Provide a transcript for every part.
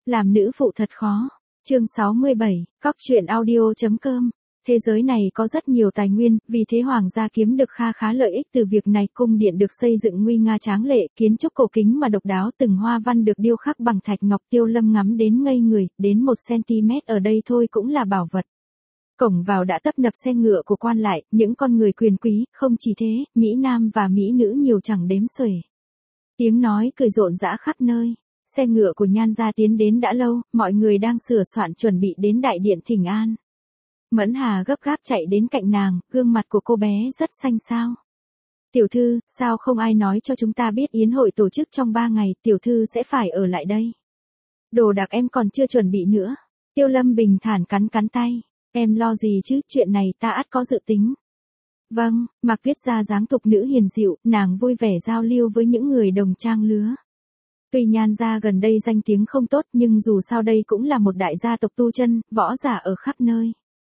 Làm nữ phụ thật khó. Chương 67, Cóc truyện audio.com. Thế giới này có rất nhiều tài nguyên, vì thế hoàng gia kiếm được kha khá lợi ích từ việc này. Cung điện được xây dựng nguy nga tráng lệ, kiến trúc cổ kính mà độc đáo, từng hoa văn được điêu khắc bằng thạch ngọc. Tiêu Lâm ngắm đến ngây người, đến 1 cm ở đây thôi cũng là bảo vật. Cổng vào đã tấp nập xe ngựa của quan lại, những con người quyền quý, không chỉ thế, mỹ nam và mỹ nữ nhiều chẳng đếm xuể. Tiếng nói cười rộn rã khắp nơi. Xe ngựa của Nhan gia tiến đến đã lâu, mọi người đang sửa soạn chuẩn bị đến đại điện thỉnh an. Mẫn Hà gấp gáp chạy đến cạnh nàng, gương mặt của cô bé rất xanh xao. Tiểu thư, sao không ai nói cho chúng ta biết yến hội tổ chức trong 3 ngày, tiểu thư sẽ phải ở lại đây. Đồ đạc em còn chưa chuẩn bị nữa. Tiêu Lâm bình thản cắn cắn tay. Em lo gì chứ, chuyện này ta ắt có dự tính. Vâng, Mạc Viết ra dáng tục nữ hiền dịu, nàng vui vẻ giao lưu với những người đồng trang lứa. Tuy Nhan gia gần đây danh tiếng không tốt nhưng dù sao đây cũng là một đại gia tộc tu chân, võ giả ở khắp nơi.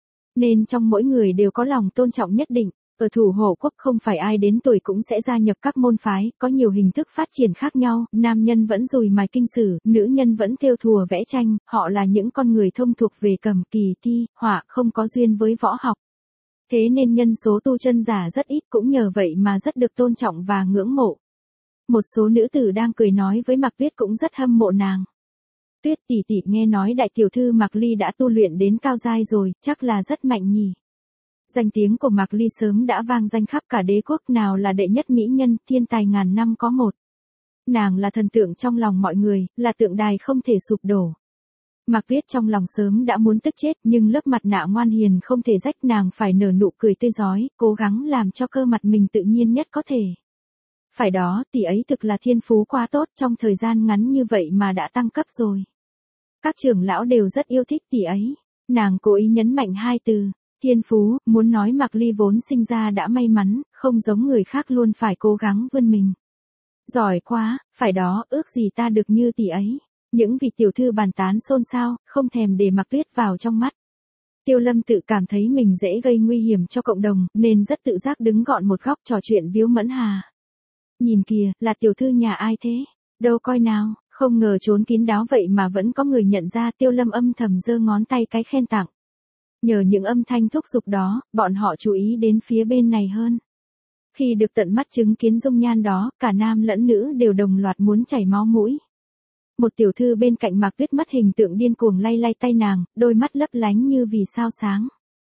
Nên trong mỗi người đều có lòng tôn trọng nhất định. Ở Thủ Hổ Quốc không phải ai đến tuổi cũng sẽ gia nhập các môn phái, có nhiều hình thức phát triển khác nhau, nam nhân vẫn dùi mài kinh sử, nữ nhân vẫn thêu thùa vẽ tranh, họ là những con người thông thuộc về cầm kỳ thi, họa, không có duyên với võ học. Thế nên nhân số tu chân giả rất ít, cũng nhờ vậy mà rất được tôn trọng và ngưỡng mộ. Một số nữ tử đang cười nói với Mạc Tuyết cũng rất hâm mộ nàng. Tuyết tỷ tỷ, nghe nói đại tiểu thư Mạc Ly đã tu luyện đến cao giai rồi, chắc là rất mạnh nhỉ. Danh tiếng của Mạc Ly sớm đã vang danh khắp cả đế quốc, nào là đệ nhất mỹ nhân, thiên tài ngàn năm có một. Nàng là thần tượng trong lòng mọi người, là tượng đài không thể sụp đổ. Mạc Tuyết trong lòng sớm đã muốn tức chết, nhưng lớp mặt nạ ngoan hiền không thể rách, nàng phải nở nụ cười tươi rói, cố gắng làm cho cơ mặt mình tự nhiên nhất có thể. Phải đó, tỷ ấy thực là thiên phú quá tốt, trong thời gian ngắn như vậy mà đã tăng cấp rồi. Các trưởng lão đều rất yêu thích tỷ ấy. Nàng cố ý nhấn mạnh 2 từ, thiên phú, muốn nói Mạc Ly vốn sinh ra đã may mắn, không giống người khác luôn phải cố gắng vươn mình. Giỏi quá, phải đó, ước gì ta được như tỷ ấy. Những vị tiểu thư bàn tán xôn xao, không thèm để Mạc Tuyết vào trong mắt. Tiêu Lâm tự cảm thấy mình dễ gây nguy hiểm cho cộng đồng, nên rất tự giác đứng gọn một góc trò chuyện víu Mẫn Hà. Nhìn kìa, là tiểu thư nhà ai thế? Đâu coi nào, không ngờ trốn kín đáo vậy mà vẫn có người nhận ra. Tiêu Lâm âm thầm giơ ngón tay cái khen tặng. Nhờ những âm thanh thúc giục đó, bọn họ chú ý đến phía bên này hơn. Khi được tận mắt chứng kiến dung nhan đó, cả nam lẫn nữ đều đồng loạt muốn chảy máu mũi. Một tiểu thư bên cạnh Mạc Tuyết mất hình tượng điên cuồng lay lay tay nàng, đôi mắt lấp lánh như vì sao sáng.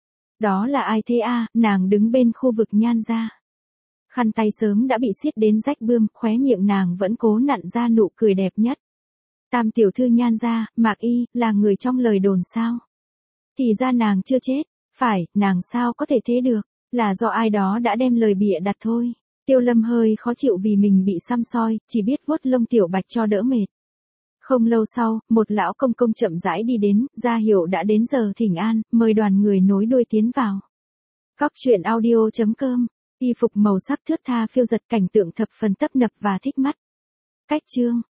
Đó là ai thế a? Nàng đứng bên khu vực Nhan gia. Khăn tay sớm đã bị siết đến rách bươm, khóe miệng nàng vẫn cố nặn ra nụ cười đẹp nhất. Tam tiểu thư Nhan gia, Mạc Y, là người trong lời đồn sao? Thì ra nàng chưa chết. Phải, nàng sao có thể thế được, là do ai đó đã đem lời bịa đặt thôi. Tiêu Lâm hơi khó chịu vì mình bị săm soi, chỉ biết vuốt lông tiểu bạch cho đỡ mệt. Không lâu sau, một lão công công chậm rãi đi đến, ra hiệu đã đến giờ thỉnh an, mời đoàn người nối đuôi tiến vào. Cóc truyện audio.com. Y phục màu sắc thướt tha phiêu giật, cảnh tượng thập phần tấp nập và thích mắt. Cách chương.